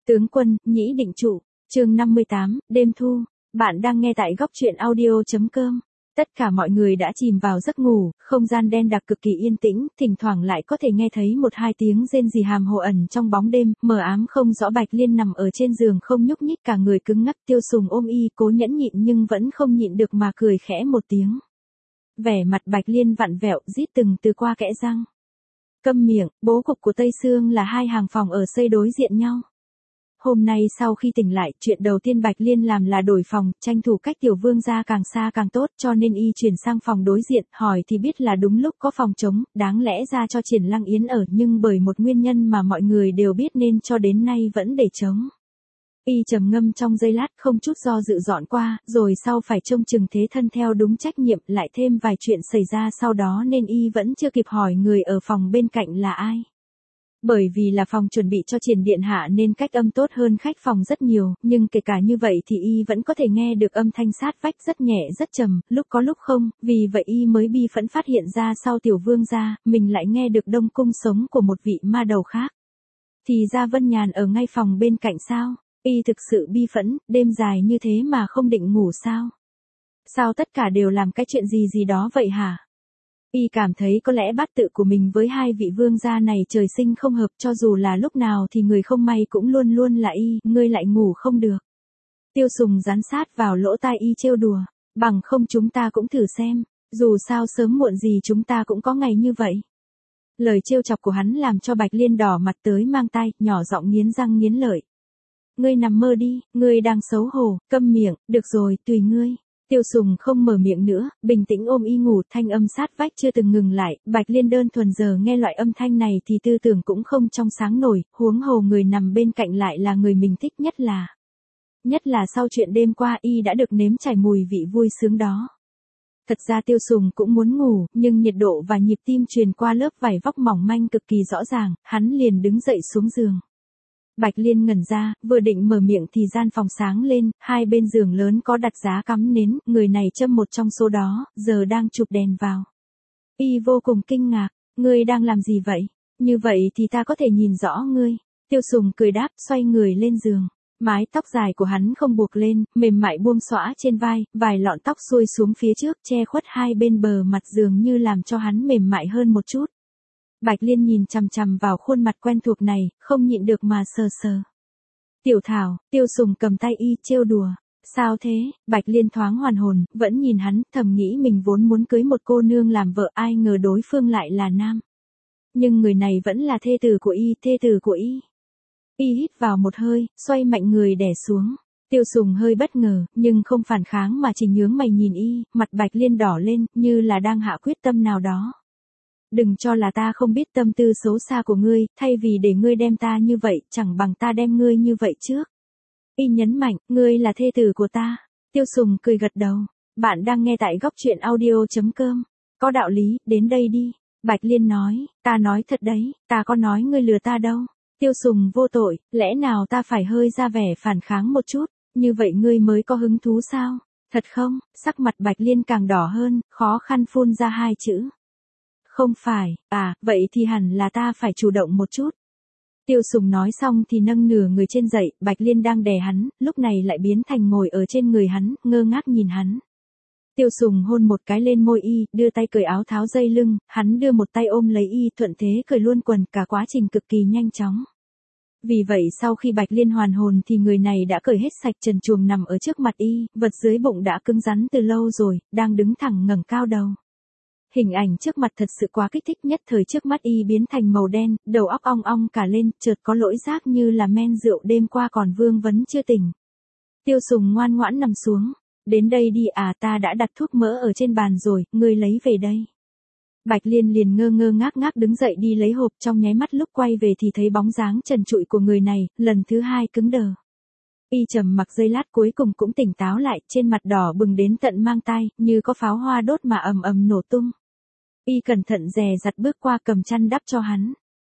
Tướng quân, nhĩ định trụ, chương 58, đêm thu, bạn đang nghe tại góc truyện audio.com. Tất cả mọi người đã chìm vào giấc ngủ, không gian đen đặc cực kỳ yên tĩnh, thỉnh thoảng lại có thể nghe thấy một hai tiếng rên rỉ hàm hồ ẩn trong bóng đêm, mờ ám không rõ. Bạch Liên nằm ở trên giường không nhúc nhích, cả người cứng ngắc. Tiêu Sùng ôm y, cố nhẫn nhịn nhưng vẫn không nhịn được mà cười khẽ một tiếng. Vẻ mặt Bạch Liên vặn vẹo, rít từng từ qua kẽ răng. Câm miệng, bố cục của Tây Sương là hai hàng phòng ở xây đối diện nhau. Hôm nay sau khi tỉnh lại, chuyện đầu tiên Bạch Liên làm là đổi phòng, tranh thủ cách Tiểu Vương gia càng xa càng tốt, cho nên y chuyển sang phòng đối diện, hỏi thì biết là đúng lúc có phòng trống, đáng lẽ ra cho Triển Lăng Yến ở, nhưng bởi một nguyên nhân mà mọi người đều biết nên cho đến nay vẫn để trống. Y trầm ngâm trong giây lát, không chút do dự dọn qua, rồi sau phải trông chừng thế thân theo đúng trách nhiệm, lại thêm vài chuyện xảy ra sau đó nên y vẫn chưa kịp hỏi người ở phòng bên cạnh là ai. Bởi vì là phòng chuẩn bị cho Triển điện hạ nên cách âm tốt hơn khách phòng rất nhiều, nhưng kể cả như vậy thì y vẫn có thể nghe được âm thanh sát vách rất nhẹ rất trầm, lúc có lúc không, vì vậy y mới bi phẫn phát hiện ra sau Tiểu Vương gia, mình lại nghe được đông cung sống của một vị ma đầu khác. Thì ra Vân Nhàn ở ngay phòng bên cạnh sao? Y thực sự bi phẫn, đêm dài như thế mà không định ngủ sao? Sao tất cả đều làm cái chuyện gì gì đó vậy hả? Y cảm thấy có lẽ bát tự của mình với hai vị vương gia này trời sinh không hợp, cho dù là lúc nào thì người không may cũng luôn luôn là y, ngươi lại ngủ không được. Tiêu Sùng dán sát vào lỗ tai y trêu đùa, bằng không chúng ta cũng thử xem, dù sao sớm muộn gì chúng ta cũng có ngày như vậy. Lời trêu chọc của hắn làm cho Bạch Liên đỏ mặt tới mang tai, nhỏ giọng nghiến răng nghiến lợi. Ngươi nằm mơ đi, ngươi đang xấu hổ, câm miệng, được rồi, tùy ngươi. Tiêu Sùng không mở miệng nữa, bình tĩnh ôm y ngủ, thanh âm sát vách chưa từng ngừng lại. Bạch Liên đơn thuần giờ nghe loại âm thanh này thì tư tưởng cũng không trong sáng nổi, huống hồ người nằm bên cạnh lại là người mình thích nhất là sau chuyện đêm qua y đã được nếm trải mùi vị vui sướng đó. Thật ra Tiêu Sùng cũng muốn ngủ, nhưng nhiệt độ và nhịp tim truyền qua lớp vải vóc mỏng manh cực kỳ rõ ràng, hắn liền đứng dậy xuống giường. Bạch Liên ngẩn ra, vừa định mở miệng thì gian phòng sáng lên, hai bên giường lớn có đặt giá cắm nến, người này châm một trong số đó, giờ đang chụp đèn vào. Y vô cùng kinh ngạc, ngươi đang làm gì vậy? Như vậy thì ta có thể nhìn rõ ngươi. Tiêu Sùng cười đáp, xoay người lên giường. Mái tóc dài của hắn không buộc lên, mềm mại buông xõa trên vai, vài lọn tóc xuôi xuống phía trước, che khuất hai bên bờ mặt giường như làm cho hắn mềm mại hơn một chút. Bạch Liên nhìn chằm chằm vào khuôn mặt quen thuộc này, không nhịn được mà sờ sờ. Tiểu Thảo, Tiêu Sùng cầm tay y trêu đùa. Sao thế? Bạch Liên thoáng hoàn hồn, vẫn nhìn hắn, thầm nghĩ mình vốn muốn cưới một cô nương làm vợ, ai ngờ đối phương lại là nam. Nhưng người này vẫn là thê tử của y. Y hít vào một hơi, xoay mạnh người đè xuống. Tiêu Sùng hơi bất ngờ, nhưng không phản kháng mà chỉ nhướng mày nhìn y, mặt Bạch Liên đỏ lên, như là đang hạ quyết tâm nào đó. Đừng cho là ta không biết tâm tư xấu xa của ngươi, thay vì để ngươi đem ta như vậy, chẳng bằng ta đem ngươi như vậy trước. Y nhấn mạnh, ngươi là thê tử của ta. Tiêu Sùng cười gật đầu. Bạn đang nghe tại góc truyện audio.com. Có đạo lý, đến đây đi. Bạch Liên nói, ta nói thật đấy, ta có nói ngươi lừa ta đâu. Tiêu Sùng vô tội, lẽ nào ta phải hơi ra vẻ phản kháng một chút, như vậy ngươi mới có hứng thú sao? Thật không? Sắc mặt Bạch Liên càng đỏ hơn, khó khăn phun ra hai chữ. Không phải, vậy thì hẳn là ta phải chủ động một chút. Tiêu Sùng nói xong thì nâng nửa người trên dậy, Bạch Liên đang đè hắn, lúc này lại biến thành ngồi ở trên người hắn, ngơ ngác nhìn hắn. Tiêu Sùng hôn một cái lên môi y, đưa tay cởi áo tháo dây lưng, hắn đưa một tay ôm lấy y, thuận thế cởi luôn quần, cả quá trình cực kỳ nhanh chóng. Vì vậy sau khi Bạch Liên hoàn hồn thì người này đã cởi hết sạch trần truồng nằm ở trước mặt y, vật dưới bụng đã cứng rắn từ lâu rồi, đang đứng thẳng ngẩng cao đầu. Hình ảnh trước mặt thật sự quá kích thích, nhất thời trước mắt y biến thành màu đen, đầu óc ong ong cả lên, chợt có lỗi giác như là men rượu đêm qua còn vương vấn chưa tỉnh. Tiêu Sùng ngoan ngoãn nằm xuống. Đến đây đi ta đã đặt thuốc mỡ ở trên bàn rồi, ngươi lấy về đây. Bạch Liên liền ngơ ngác đứng dậy đi lấy hộp, trong nháy mắt lúc quay về thì thấy bóng dáng trần trụi của người này, lần thứ hai cứng đờ. Y trầm mặc giây lát cuối cùng cũng tỉnh táo lại, trên mặt đỏ bừng đến tận mang tai, như có pháo hoa đốt mà ầm ầm nổ tung. Y cẩn thận dè dặt bước qua cầm chăn đắp cho hắn.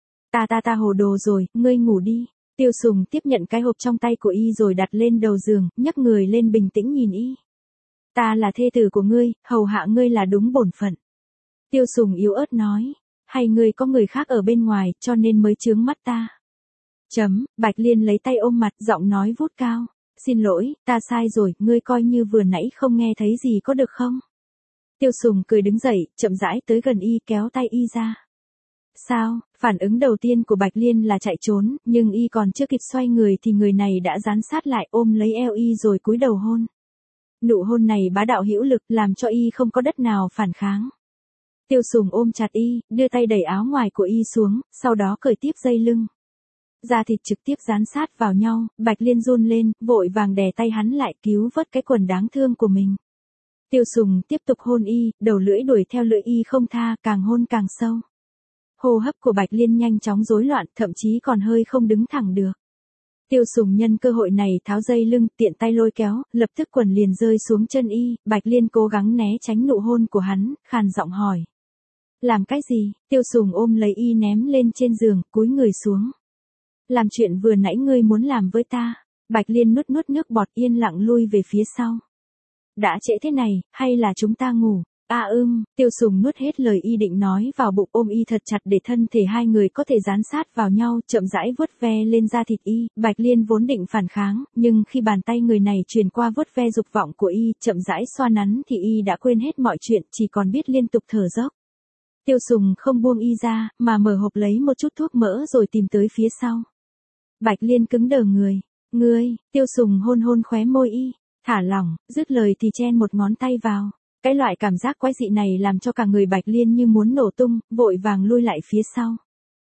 Ta hồ đồ rồi, ngươi ngủ đi. Tiêu Sùng tiếp nhận cái hộp trong tay của y rồi đặt lên đầu giường, nhấc người lên bình tĩnh nhìn y. Ta là thê tử của ngươi, hầu hạ ngươi là đúng bổn phận. Tiêu Sùng yếu ớt nói, hay ngươi có người khác ở bên ngoài, cho nên mới chướng mắt ta. Bạch Liên lấy tay ôm mặt, giọng nói vút cao. Xin lỗi, ta sai rồi, ngươi coi như vừa nãy không nghe thấy gì có được không? Tiêu Sùng cười đứng dậy, chậm rãi tới gần y, kéo tay y ra. Sao? Phản ứng đầu tiên của Bạch Liên là chạy trốn, nhưng y còn chưa kịp xoay người thì người này đã dán sát lại ôm lấy eo y rồi cúi đầu hôn. Nụ hôn này bá đạo hữu lực làm cho y không có đất nào phản kháng. Tiêu Sùng ôm chặt y, đưa tay đẩy áo ngoài của y xuống, sau đó cởi tiếp dây lưng. Da thịt trực tiếp dán sát vào nhau, Bạch Liên run lên, vội vàng đè tay hắn lại cứu vớt cái quần đáng thương của mình. Tiêu Sùng tiếp tục hôn y, đầu lưỡi đuổi theo lưỡi y không tha, càng hôn càng sâu. Hô hấp của Bạch Liên nhanh chóng rối loạn, thậm chí còn hơi không đứng thẳng được. Tiêu Sùng nhân cơ hội này tháo dây lưng, tiện tay lôi kéo, lập tức quần liền rơi xuống chân y, Bạch Liên cố gắng né tránh nụ hôn của hắn, khàn giọng hỏi. Làm cái gì? Tiêu Sùng ôm lấy y ném lên trên giường, cúi người xuống. Làm chuyện vừa nãy ngươi muốn làm với ta. Bạch Liên nuốt nước bọt, yên lặng lui về phía sau. Đã trễ thế này, hay là chúng ta ngủ? Tiêu Sùng nuốt hết lời y định nói vào bụng, ôm y thật chặt để thân thể hai người có thể dán sát vào nhau, chậm rãi vuốt ve lên da thịt y. Bạch Liên vốn định phản kháng, nhưng khi bàn tay người này truyền qua vuốt ve dục vọng của y, chậm rãi xoa nắn thì y đã quên hết mọi chuyện, chỉ còn biết liên tục thở dốc. Tiêu Sùng không buông y ra, mà mở hộp lấy một chút thuốc mỡ rồi tìm tới phía sau. Bạch Liên cứng đờ người. Ngươi, Tiêu Sùng hôn khóe môi y, thả lỏng, dứt lời thì chen một ngón tay vào. Cái loại cảm giác quái dị này làm cho cả người Bạch Liên như muốn nổ tung, vội vàng lui lại phía sau.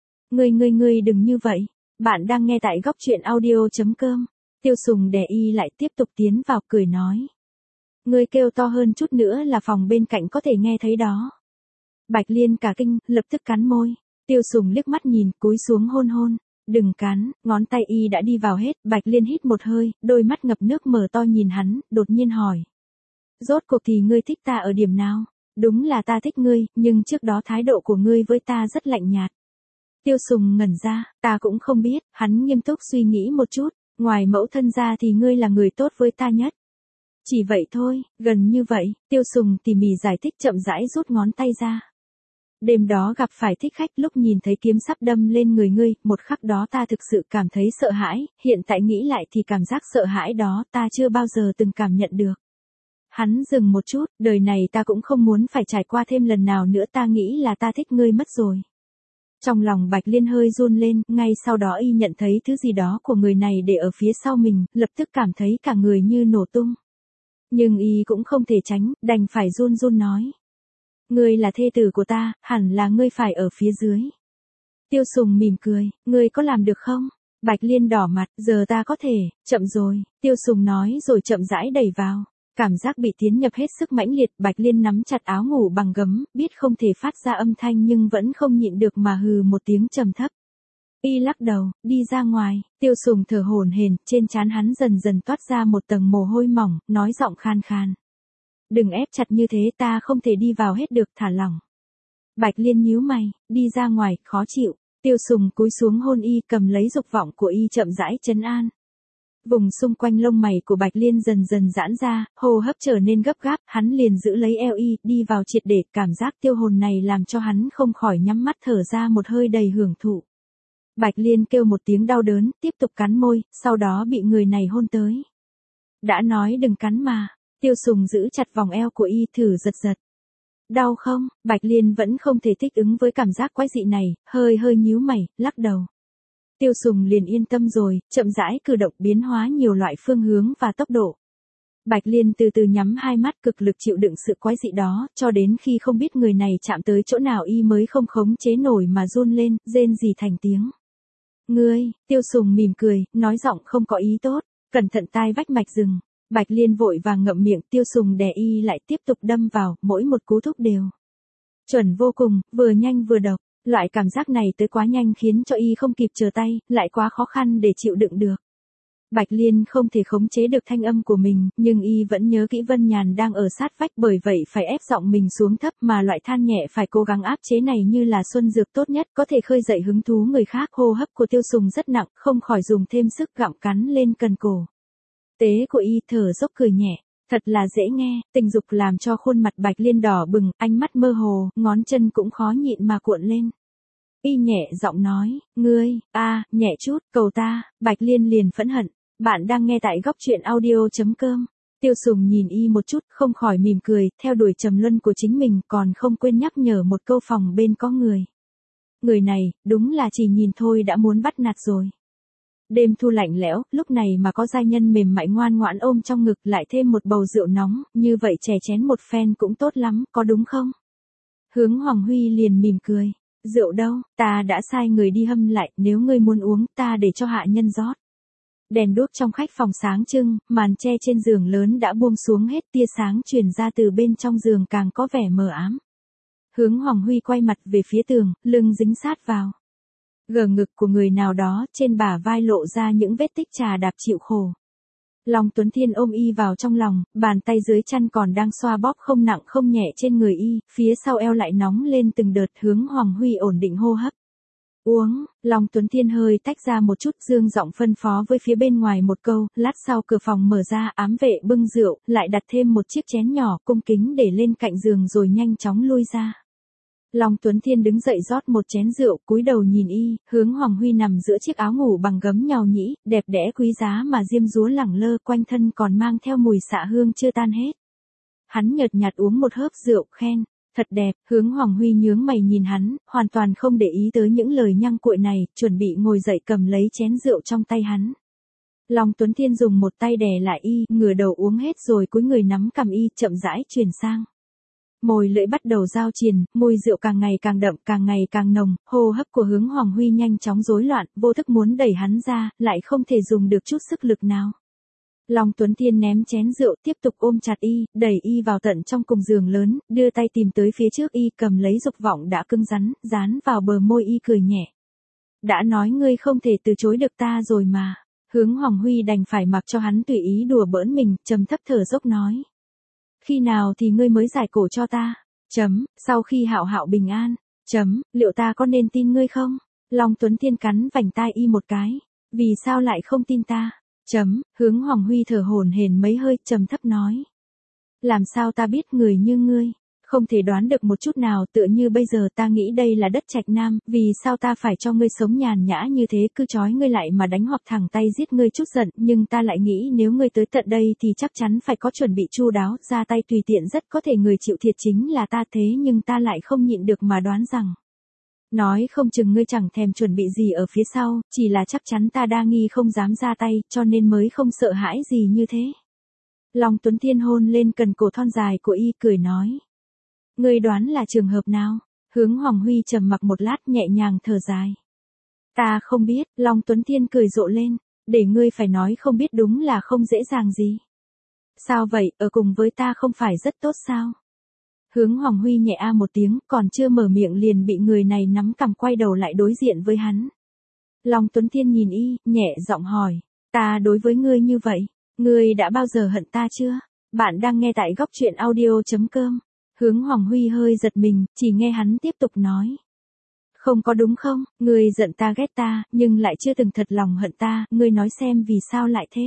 Ngươi đừng như vậy. Bạn đang nghe tại góc truyện audio.com. Tiêu Sùng đè y lại, tiếp tục tiến vào, cười nói. Ngươi kêu to hơn chút nữa là phòng bên cạnh có thể nghe thấy đó. Bạch Liên cả kinh, lập tức cắn môi. Tiêu Sùng liếc mắt nhìn, cúi xuống hôn. Đừng cắn, ngón tay y đã đi vào hết. Bạch Liên hít một hơi, đôi mắt ngập nước mở to nhìn hắn, đột nhiên hỏi. Rốt cuộc thì ngươi thích ta ở điểm nào? Đúng là ta thích ngươi, nhưng trước đó thái độ của ngươi với ta rất lạnh nhạt. Tiêu Sùng ngẩn ra, ta cũng không biết, hắn nghiêm túc suy nghĩ một chút, ngoài mẫu thân ra thì ngươi là người tốt với ta nhất. Chỉ vậy thôi, gần như vậy, Tiêu Sùng tỉ mỉ giải thích, chậm rãi rút ngón tay ra. Đêm đó gặp phải thích khách, lúc nhìn thấy kiếm sắp đâm lên người ngươi, một khắc đó ta thực sự cảm thấy sợ hãi, hiện tại nghĩ lại thì cảm giác sợ hãi đó ta chưa bao giờ từng cảm nhận được. Hắn dừng một chút, đời này ta cũng không muốn phải trải qua thêm lần nào nữa, ta nghĩ là ta thích ngươi mất rồi. Trong lòng Bạch Liên hơi run lên, ngay sau đó y nhận thấy thứ gì đó của người này để ở phía sau mình, lập tức cảm thấy cả người như nổ tung. Nhưng y cũng không thể tránh, đành phải run nói. Ngươi là thê tử của ta, hẳn là ngươi phải ở phía dưới. Tiêu Sùng mỉm cười, ngươi có làm được không? Bạch Liên đỏ mặt, giờ ta có thể, chậm rồi, Tiêu Sùng nói rồi chậm rãi đẩy vào. Cảm giác bị tiến nhập hết sức mãnh liệt, Bạch Liên nắm chặt áo ngủ bằng gấm, biết không thể phát ra âm thanh nhưng vẫn không nhịn được mà hừ một tiếng trầm thấp. Y lắc đầu, đi ra ngoài, Tiêu Sùng thở hổn hển, trên trán hắn dần dần toát ra một tầng mồ hôi mỏng, nói giọng khan khan. Đừng ép chặt như thế, ta không thể đi vào hết được, thả lỏng. Bạch Liên nhíu mày, đi ra ngoài, khó chịu. Tiêu Sùng cúi xuống hôn y, cầm lấy dục vọng của y, chậm rãi trấn an. Vùng xung quanh lông mày của Bạch Liên dần dần giãn ra, hô hấp trở nên gấp gáp, hắn liền giữ lấy eo y, đi vào triệt để. Cảm giác tiêu hồn này làm cho hắn không khỏi nhắm mắt thở ra một hơi đầy hưởng thụ. Bạch Liên kêu một tiếng đau đớn, tiếp tục cắn môi, sau đó bị người này hôn tới. Đã nói đừng cắn mà. Tiêu Sùng giữ chặt vòng eo của y, thử giật. Đau không? Bạch Liên vẫn không thể thích ứng với cảm giác quái dị này, hơi nhíu mày, lắc đầu. Tiêu Sùng liền yên tâm rồi, chậm rãi cử động, biến hóa nhiều loại phương hướng và tốc độ. Bạch Liên từ từ nhắm hai mắt, cực lực chịu đựng sự quái dị đó, cho đến khi không biết người này chạm tới chỗ nào y mới không khống chế nổi mà run lên, rên rỉ thành tiếng. Ngươi, Tiêu Sùng mỉm cười, nói giọng không có ý tốt, cẩn thận tai vách mạch rừng. Bạch Liên vội vàng ngậm miệng, Tiêu Sùng đè y lại, tiếp tục đâm vào, mỗi một cú thúc đều chuẩn vô cùng, vừa nhanh vừa độc. Loại cảm giác này tới quá nhanh khiến cho y không kịp trở tay, lại quá khó khăn để chịu đựng được. Bạch Liên không thể khống chế được thanh âm của mình, nhưng y vẫn nhớ kỹ Vân Nhàn đang ở sát vách, bởi vậy phải ép giọng mình xuống thấp, mà loại than nhẹ phải cố gắng áp chế này như là xuân dược tốt nhất, có thể khơi dậy hứng thú người khác. Hô hấp của Tiêu Sùng rất nặng, không khỏi dùng thêm sức gặm cắn lên cần cổ. Tế của y thở dốc cười nhẹ. Thật là dễ nghe, tình dục làm cho khuôn mặt Bạch Liên đỏ bừng, ánh mắt mơ hồ, ngón chân cũng khó nhịn mà cuộn lên. Y nhẹ giọng nói, ngươi, nhẹ chút, cầu ta, Bạch Liên liền phẫn hận. Bạn đang nghe tại góc truyện audio.com. Tiêu Sùng nhìn Y một chút, không khỏi mỉm cười, theo đuổi trầm luân của chính mình, còn không quên nhắc nhở một câu phòng bên có người. Người này, đúng là chỉ nhìn thôi đã muốn bắt nạt rồi. Đêm thu lạnh lẽo, lúc này mà có giai nhân mềm mại ngoan ngoãn ôm trong ngực lại thêm một bầu rượu nóng, như vậy chè chén một phen cũng tốt lắm, có đúng không? Hướng Hoàng Huy liền mỉm cười. Rượu đâu, ta đã sai người đi hâm lại, nếu ngươi muốn uống ta để cho hạ nhân rót. Đèn đuốc trong khách phòng sáng trưng, màn che trên giường lớn đã buông xuống hết, tia sáng truyền ra từ bên trong giường càng có vẻ mờ ám. Hướng Hoàng Huy quay mặt về phía tường, lưng dính sát vào gờ ngực của người nào đó, trên bả vai lộ ra những vết tích trà đạp chịu khổ. Long Tuấn Thiên ôm Y vào trong lòng, bàn tay dưới chăn còn đang xoa bóp không nặng không nhẹ trên người Y, phía sau eo lại nóng lên từng đợt. Hướng Hoàng Huy ổn định hô hấp. Uống, Long Tuấn Thiên hơi tách ra một chút, dương giọng phân phó với phía bên ngoài một câu, lát sau cửa phòng mở ra, ám vệ bưng rượu, lại đặt thêm một chiếc chén nhỏ, cung kính để lên cạnh giường rồi nhanh chóng lui ra. Long Tuấn Thiên đứng dậy rót một chén rượu, cúi đầu nhìn Y, Hướng Hoàng Huy nằm giữa chiếc áo ngủ bằng gấm nhàu nhĩ, đẹp đẽ quý giá mà diêm dúa lẳng lơ, quanh thân còn mang theo mùi xạ hương chưa tan hết. Hắn nhợt nhạt uống một hớp rượu, khen, thật đẹp. Hướng Hoàng Huy nhướng mày nhìn hắn, hoàn toàn không để ý tới những lời nhăng cuội này, chuẩn bị ngồi dậy cầm lấy chén rượu trong tay hắn. Long Tuấn Thiên dùng một tay đè lại Y, ngửa đầu uống hết rồi cúi người nắm cằm Y, chậm rãi chuyển sang. Môi lưỡi bắt đầu giao triền, mùi rượu càng ngày càng đậm, càng ngày càng nồng, hô hấp của Hướng Hoàng Huy nhanh chóng rối loạn, vô thức muốn đẩy hắn ra, lại không thể dùng được chút sức lực nào. Long Tuấn Thiên ném chén rượu, tiếp tục ôm chặt Y, đẩy Y vào tận trong cùng giường lớn, đưa tay tìm tới phía trước Y, cầm lấy dục vọng đã cứng rắn, dán vào bờ môi Y, cười nhẹ. Đã nói ngươi không thể từ chối được ta rồi mà. Hướng Hoàng Huy đành phải mặc cho hắn tùy ý đùa bỡn mình, trầm thấp thở dốc nói. Khi nào thì ngươi mới giải cổ cho ta? Sau khi Hạo Hạo bình an. Liệu ta có nên tin ngươi không? Long Tuấn Thiên cắn vành tai Y một cái. Vì sao lại không tin ta? Hướng Hoàng Huy thở hổn hển mấy hơi, trầm thấp nói. Làm sao ta biết người như ngươi? Không thể đoán được một chút nào, tựa như bây giờ ta nghĩ đây là đất Trạch Nam, vì sao ta phải cho ngươi sống nhàn nhã như thế, cứ trói ngươi lại mà đánh hoặc thẳng tay giết ngươi chút giận, nhưng ta lại nghĩ nếu ngươi tới tận đây thì chắc chắn phải có chuẩn bị chu đáo, ra tay tùy tiện, rất có thể người chịu thiệt chính là ta, thế nhưng ta lại không nhịn được mà đoán rằng. Nói không chừng ngươi chẳng thèm chuẩn bị gì ở phía sau, chỉ là chắc chắn ta đa nghi không dám ra tay, cho nên mới không sợ hãi gì như thế. Long Tuấn Thiên hôn lên cần cổ thon dài của Y, cười nói. Ngươi đoán là trường hợp nào? Hướng Hoàng Huy trầm mặc một lát, nhẹ nhàng thở dài. Ta không biết. Long Tuấn Thiên cười rộ lên. Để ngươi phải nói không biết đúng là không dễ dàng gì. Sao vậy, ở cùng với ta không phải rất tốt sao? Hướng Hoàng Huy nhẹ một tiếng, còn chưa mở miệng liền bị người này nắm cằm quay đầu lại đối diện với hắn. Long Tuấn Thiên nhìn Y, nhẹ giọng hỏi. Ta đối với ngươi như vậy, ngươi đã bao giờ hận ta chưa? Bạn đang nghe tại góc truyện audio.com. Hướng Hoàng Huy hơi giật mình, chỉ nghe hắn tiếp tục nói. Không có đúng không, ngươi giận ta ghét ta, nhưng lại chưa từng thật lòng hận ta, ngươi nói xem vì sao lại thế.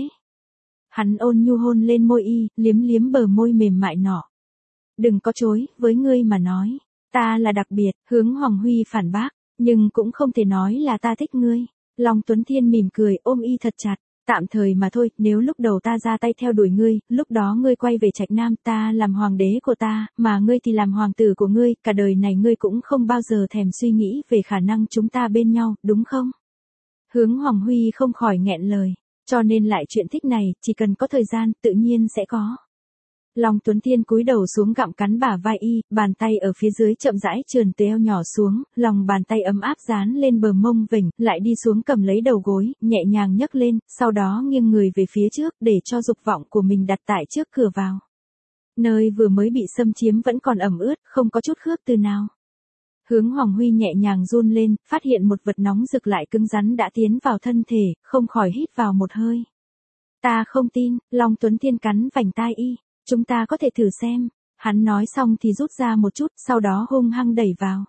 Hắn ôn nhu hôn lên môi Y, liếm liếm bờ môi mềm mại nọ. Đừng có chối, với ngươi mà nói, ta là đặc biệt. Hướng Hoàng Huy phản bác, nhưng cũng không thể nói là ta thích ngươi. Long Tuấn Thiên mỉm cười, ôm Y thật chặt. Tạm thời mà thôi, nếu lúc đầu ta ra tay theo đuổi ngươi, lúc đó ngươi quay về Trạch Nam, ta làm hoàng đế của ta, mà ngươi thì làm hoàng tử của ngươi, cả đời này ngươi cũng không bao giờ thèm suy nghĩ về khả năng chúng ta bên nhau, đúng không? Hướng Hoàng Huy không khỏi nghẹn lời, cho nên lại chuyện thích này, chỉ cần có thời gian, tự nhiên sẽ có. Long Tuấn Thiên cúi đầu xuống gặm cắn bả vai Y, bàn tay ở phía dưới chậm rãi trườn từ eo nhỏ xuống, lòng bàn tay ấm áp dán lên bờ mông vểnh, lại đi xuống cầm lấy đầu gối, nhẹ nhàng nhấc lên, sau đó nghiêng người về phía trước để cho dục vọng của mình đặt tại trước cửa vào. Nơi vừa mới bị xâm chiếm vẫn còn ẩm ướt, không có chút khước từ nào. Hướng Hoàng Huy nhẹ nhàng run lên, phát hiện một vật nóng rực lại cứng rắn đã tiến vào thân thể, không khỏi hít vào một hơi. Ta không tin. Long Tuấn Thiên cắn vành tai Y. Chúng ta có thể thử xem. Hắn nói xong thì rút ra một chút, sau đó hung hăng đẩy vào.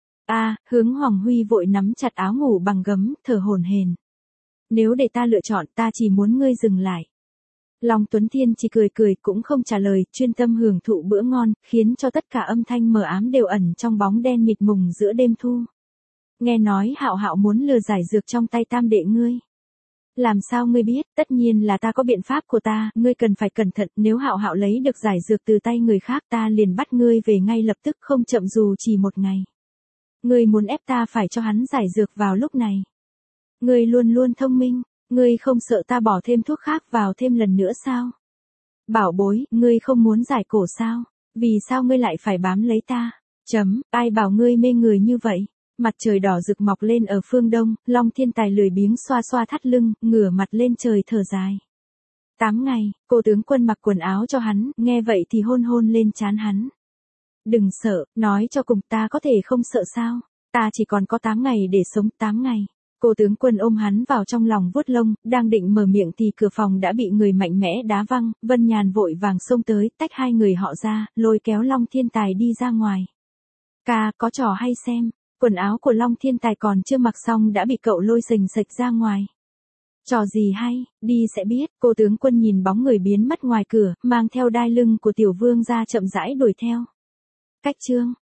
Hướng Hoàng Huy vội nắm chặt áo ngủ bằng gấm, thở hổn hển. Nếu để ta lựa chọn, ta chỉ muốn ngươi dừng lại. Long Tuấn Thiên chỉ cười cười cũng không trả lời, chuyên tâm hưởng thụ bữa ngon, khiến cho tất cả âm thanh mờ ám đều ẩn trong bóng đen mịt mùng giữa đêm thu. Nghe nói Hạo Hạo muốn lừa giải dược trong tay tam đệ ngươi. Làm sao ngươi biết, tất nhiên là ta có biện pháp của ta, ngươi cần phải cẩn thận, nếu Hạo Hạo lấy được giải dược từ tay người khác ta liền bắt ngươi về ngay lập tức không chậm dù chỉ một ngày. Ngươi muốn ép ta phải cho hắn giải dược vào lúc này. Ngươi luôn luôn thông minh, ngươi không sợ ta bỏ thêm thuốc khác vào thêm lần nữa sao? Bảo bối, ngươi không muốn giải cổ sao? Vì sao ngươi lại phải bám lấy ta? Ai bảo ngươi mê người như vậy? Mặt trời đỏ rực mọc lên ở phương đông, Long Thiên Tài lười biếng xoa xoa thắt lưng, ngửa mặt lên trời thở dài. 8 ngày, cô tướng quân mặc quần áo cho hắn, nghe vậy thì hôn hôn lên trán hắn. Đừng sợ, nói cho cùng ta có thể không sợ sao? Ta chỉ còn có 8 ngày để sống, 8 ngày. Cô tướng quân ôm hắn vào trong lòng vuốt lông, đang định mở miệng thì cửa phòng đã bị người mạnh mẽ đá văng, Vân Nhàn vội vàng xông tới, tách hai người họ ra, lôi kéo Long Thiên Tài đi ra ngoài. Ca, có trò hay xem. Quần áo của Long Thiên Tài còn chưa mặc xong đã bị cậu lôi sành sạch ra ngoài. Trò gì hay, đi sẽ biết, cô tướng quân nhìn bóng người biến mất ngoài cửa, mang theo đai lưng của tiểu vương ra chậm rãi đuổi theo. Cách chương